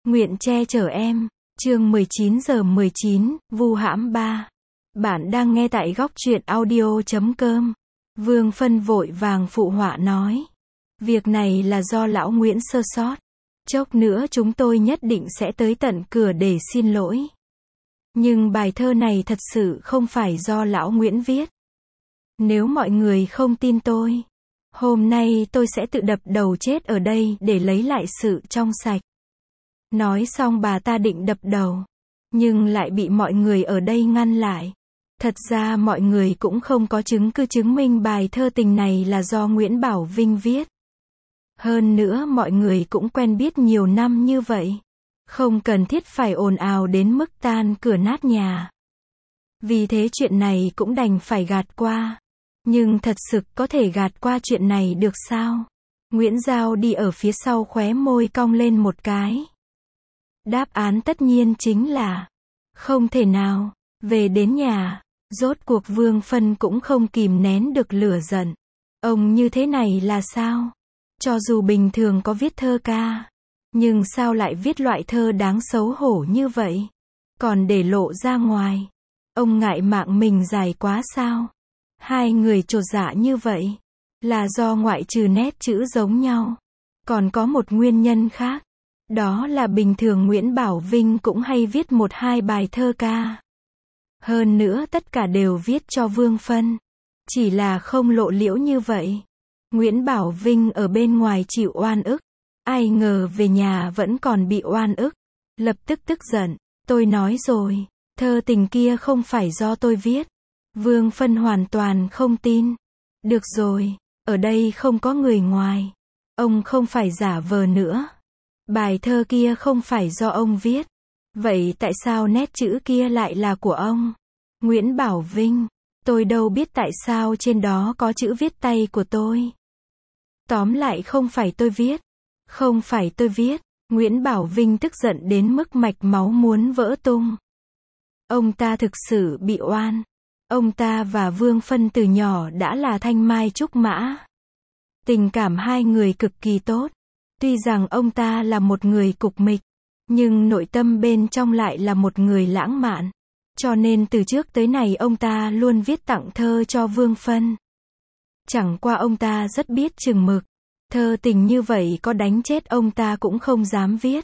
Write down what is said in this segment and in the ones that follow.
Nguyện che chở em. Chương 19:19, vu hãm 3. Bạn đang nghe tại góc truyện audio.com. Vương Phân vội vàng phụ họa nói. Việc này là do lão Nguyễn sơ sót. Chốc nữa chúng tôi nhất định sẽ tới tận cửa để xin lỗi. Nhưng bài thơ này thật sự không phải do lão Nguyễn viết. Nếu mọi người không tin tôi, hôm nay tôi sẽ tự đập đầu chết ở đây để lấy lại sự trong sạch. Nói xong bà ta định đập đầu, nhưng lại bị mọi người ở đây ngăn lại. Thật ra mọi người cũng không có chứng cứ chứng minh bài thơ tình này là do Nguyễn Bảo Vinh viết. Hơn nữa mọi người cũng quen biết nhiều năm như vậy. Không cần thiết phải ồn ào đến mức tan cửa nát nhà. Vì thế chuyện này cũng đành phải gạt qua. Nhưng thật sự có thể gạt qua chuyện này được sao? Nguyễn Giao đi ở phía sau khóe môi cong lên một cái. Đáp án tất nhiên chính là không thể nào. Về đến nhà, rốt cuộc Vương Phân cũng không kìm nén được lửa giận. Ông như thế này là sao? Cho dù bình thường có viết thơ ca, nhưng sao lại viết loại thơ đáng xấu hổ như vậy? Còn để lộ ra ngoài. Ông ngại mạng mình dài quá sao? Hai người chột dạ như vậy là do ngoại trừ nét chữ giống nhau, còn có một nguyên nhân khác. Đó là bình thường Nguyễn Bảo Vinh cũng hay viết một hai bài thơ ca. Hơn nữa tất cả đều viết cho Vương Phân. Chỉ là không lộ liễu như vậy. Nguyễn Bảo Vinh ở bên ngoài chịu oan ức. Ai ngờ về nhà vẫn còn bị oan ức. Lập tức tức giận. Tôi nói rồi, thơ tình kia không phải do tôi viết. Vương Phân hoàn toàn không tin. Được rồi, ở đây không có người ngoài. Ông không phải giả vờ nữa. Bài thơ kia không phải do ông viết. Vậy tại sao nét chữ kia lại là của ông? Nguyễn Bảo Vinh, tôi đâu biết tại sao trên đó có chữ viết tay của tôi. Tóm lại không phải tôi viết. Không phải tôi viết. Nguyễn Bảo Vinh tức giận đến mức mạch máu muốn vỡ tung. Ông ta thực sự bị oan. Ông ta và Vương Phân từ nhỏ đã là thanh mai trúc mã. Tình cảm hai người cực kỳ tốt. Tuy rằng ông ta là một người cục mịch, nhưng nội tâm bên trong lại là một người lãng mạn. Cho nên từ trước tới nay ông ta luôn viết tặng thơ cho Vương Phân. Chẳng qua ông ta rất biết chừng mực. Thơ tình như vậy có đánh chết ông ta cũng không dám viết.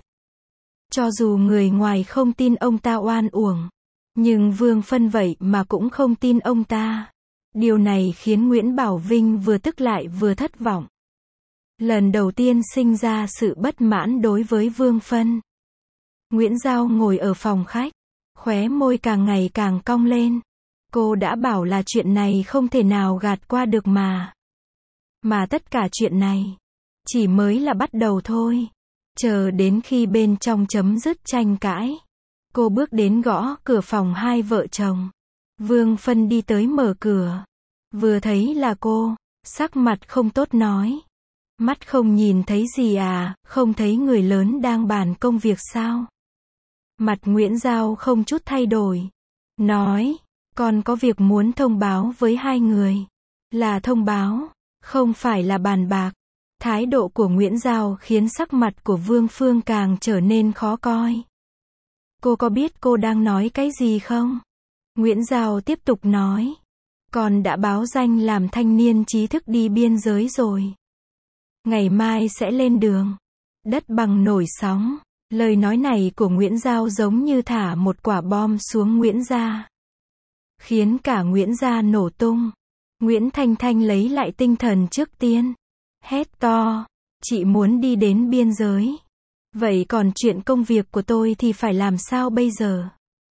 Cho dù người ngoài không tin ông ta oan uổng, nhưng Vương Phân vậy mà cũng không tin ông ta. Điều này khiến Nguyễn Bảo Vinh vừa tức lại vừa thất vọng. Lần đầu tiên sinh ra sự bất mãn đối với Vương Phân. Nguyễn Giao ngồi ở phòng khách, khóe môi càng ngày càng cong lên. Cô đã bảo là chuyện này không thể nào gạt qua được mà. Mà tất cả chuyện này chỉ mới là bắt đầu thôi. Chờ đến khi bên trong chấm dứt tranh cãi, cô bước đến gõ cửa phòng hai vợ chồng. Vương Phân đi tới mở cửa. Vừa thấy là cô, sắc mặt không tốt nói. Mắt không nhìn thấy gì à, không thấy người lớn đang bàn công việc sao? Mặt Nguyễn Giao không chút thay đổi. Nói, con có việc muốn thông báo với hai người. Là thông báo, không phải là bàn bạc. Thái độ của Nguyễn Giao khiến sắc mặt của Vương Phương càng trở nên khó coi. Cô có biết cô đang nói cái gì không? Nguyễn Giao tiếp tục nói. Con đã báo danh làm thanh niên trí thức đi biên giới rồi. Ngày mai sẽ lên đường. Đất bằng nổi sóng. Lời nói này của Nguyễn Giao giống như thả một quả bom xuống Nguyễn gia. Khiến cả Nguyễn gia nổ tung. Nguyễn Thanh Thanh lấy lại tinh thần trước tiên. Hét to. Chị muốn đi đến biên giới. Vậy còn chuyện công việc của tôi thì phải làm sao bây giờ?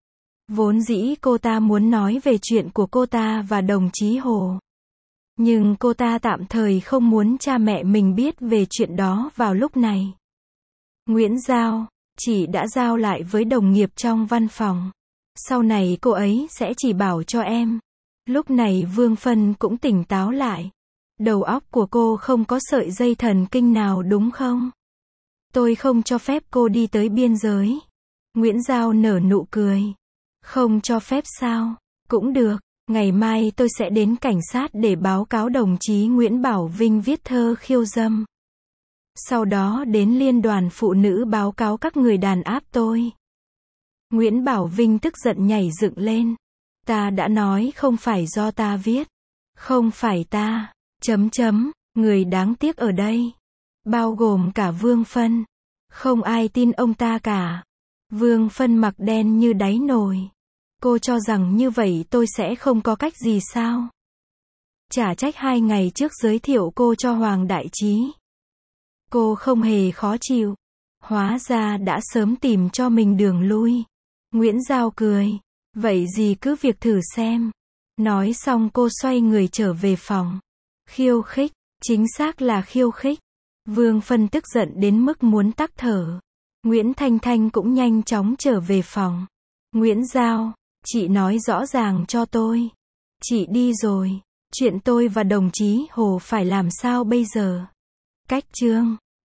Vốn dĩ cô ta muốn nói về chuyện của cô ta và đồng chí Hồ. Nhưng cô ta tạm thời không muốn cha mẹ mình biết về chuyện đó vào lúc này. Nguyễn Giao, chị đã giao lại với đồng nghiệp trong văn phòng. Sau này cô ấy sẽ chỉ bảo cho em. Lúc này Vương Phân cũng tỉnh táo lại. Đầu óc của cô không có sợi dây thần kinh nào đúng không? Tôi không cho phép cô đi tới biên giới. Nguyễn Giao nở nụ cười. Không cho phép sao? Cũng được. Ngày mai tôi sẽ đến cảnh sát để báo cáo đồng chí Nguyễn Bảo Vinh viết thơ khiêu dâm. Sau đó đến Liên đoàn Phụ nữ báo cáo các người đàn áp tôi. Nguyễn Bảo Vinh tức giận nhảy dựng lên. Ta đã nói không phải do ta viết. Không phải ta. Người đáng tiếc ở đây. Bao gồm cả Vương Phân. Không ai tin ông ta cả. Vương Phân mặc đen như đáy nồi. Cô cho rằng như vậy tôi sẽ không có cách gì sao? Chả trách 2 ngày trước giới thiệu cô cho Hoàng Đại Trí. Cô không hề khó chịu. Hóa ra đã sớm tìm cho mình đường lui. Nguyễn Giao cười. Vậy gì cứ việc thử xem. Nói xong cô xoay người trở về phòng. Khiêu khích. Chính xác là khiêu khích. Vương Phân tức giận đến mức muốn tắc thở. Nguyễn Thanh Thanh cũng nhanh chóng trở về phòng. Nguyễn Giao, chị nói rõ ràng cho tôi. Chị đi rồi. Chuyện tôi và đồng chí Hồ phải làm sao bây giờ? Cách chương